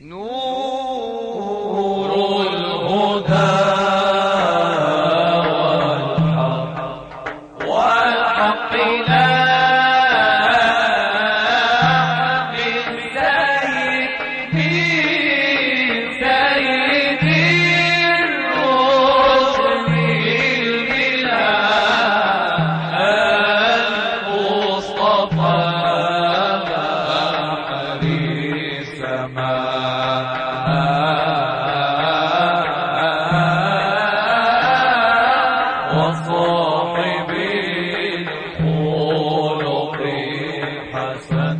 نور الهدى والحق لا وصاحب الخلق الحسن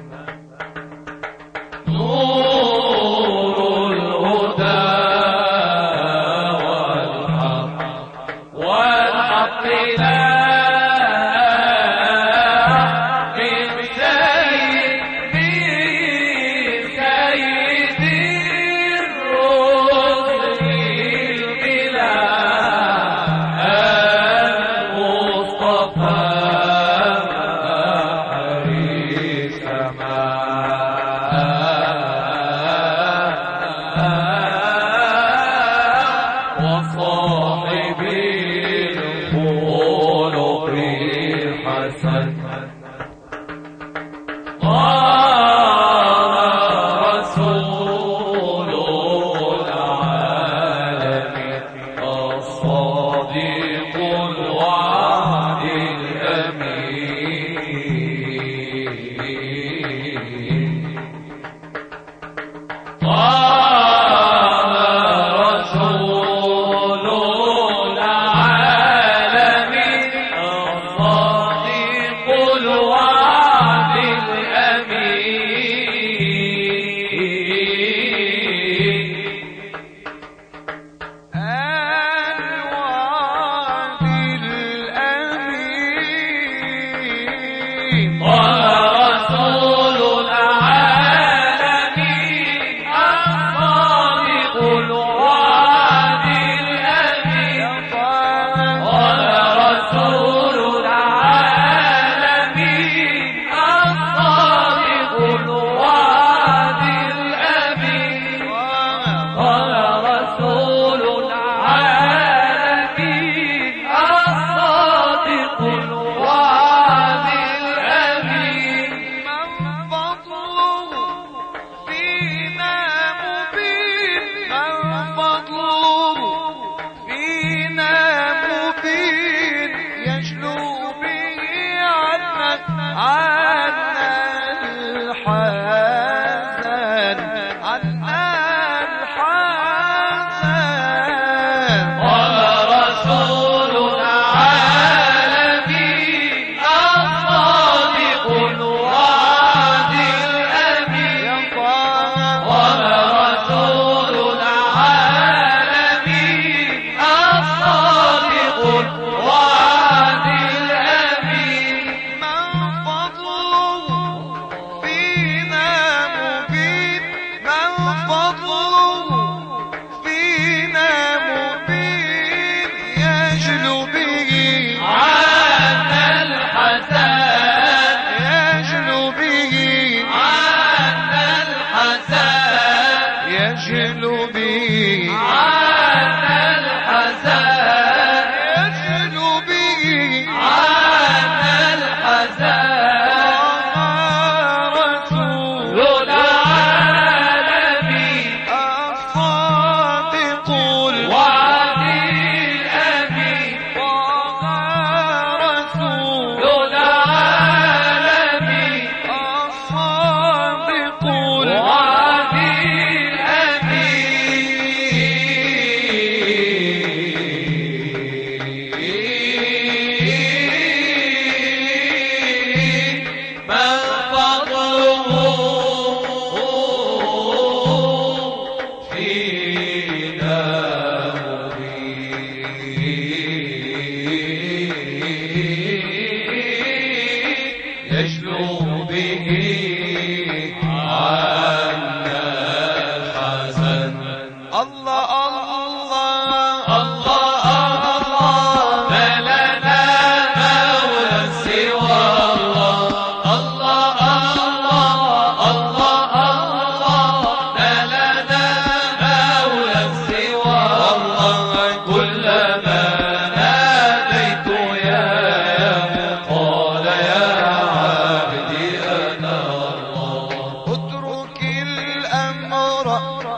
نور الهدى والحق لا وصاحب الخلق الحسن رسول العالم الصادق الوعد الأمين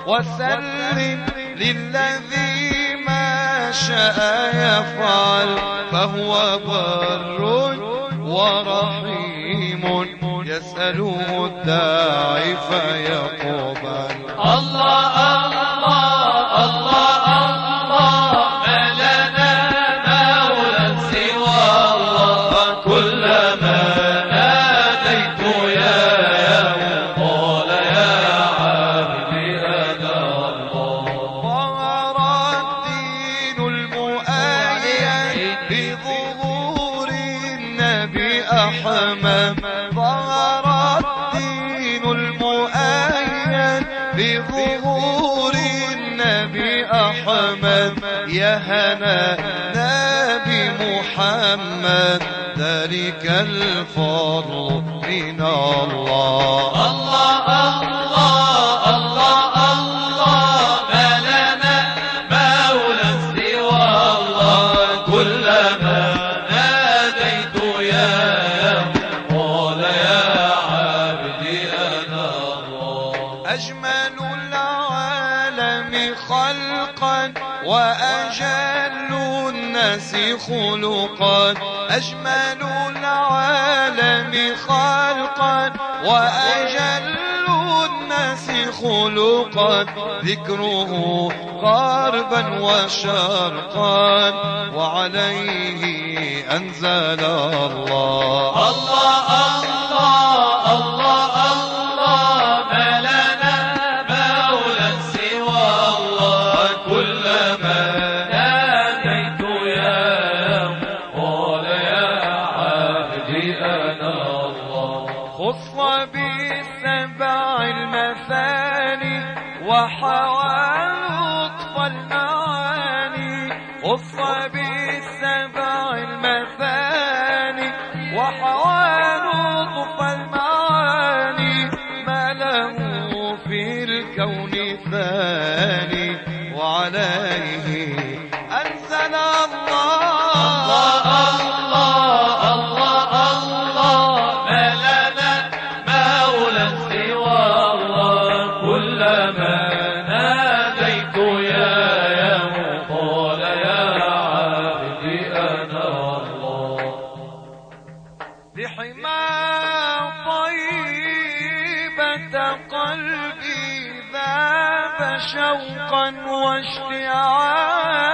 وسلم للذي ما شاء يفعل فهو بر ورحيم يسأله الداعي فيقبل. الله الله الله الله ما لنا مولى سوى الله كلما ناديت يا قال يا عبدي أنا الله. ظهر الدين المؤيد بظهور النبي أحمد. ظهر الدين المؤيد بظهور النبي أحمد. يا هنا نبي محمد ذلك الفضل من الله. الله الله الله الله ما لنا مولى سوى الله كلما ناديت يا قال يا عبدي أنا الله. أجمل العالم خلقا وأجل الناس خلقا. أجمل العالم خلقا وأجل الناس خلقا. ذكره غربا وشرقا وعليه أنزل الله. الله الله الله الله ما لنا مولى سوى الله كلما ناديت يا قال يا عبدي أنا الله. خص بالسبع المثاني وحوى لطف المعاني. خص بالسبع المثاني وحوى لطف المعاني. ما له في الكون ثاني وعليه أنزل الله. الله الله الله ما لنا مولى سوى الله كلما ناديت يا قال يا عبدي أنا الله. بحما طيبة قلبي ذاب شوقا واشتعال.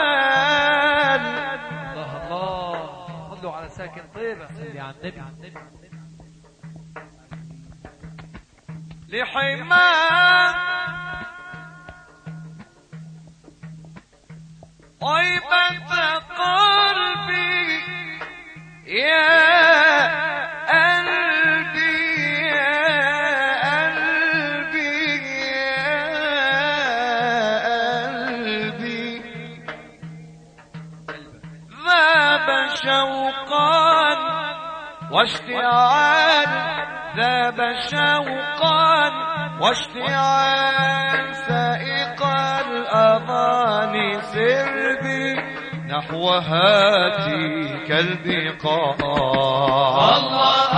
الله الله صلوا على ساكن طيبة صلي على النبي. لحما طيبة قلبي يا قلبي يا قلبي يا قلبي ذاب شوقا واشتعال. ذاب شوقا واشتعال. سائق الأذان سربي نحو هاتيك البقاع. الله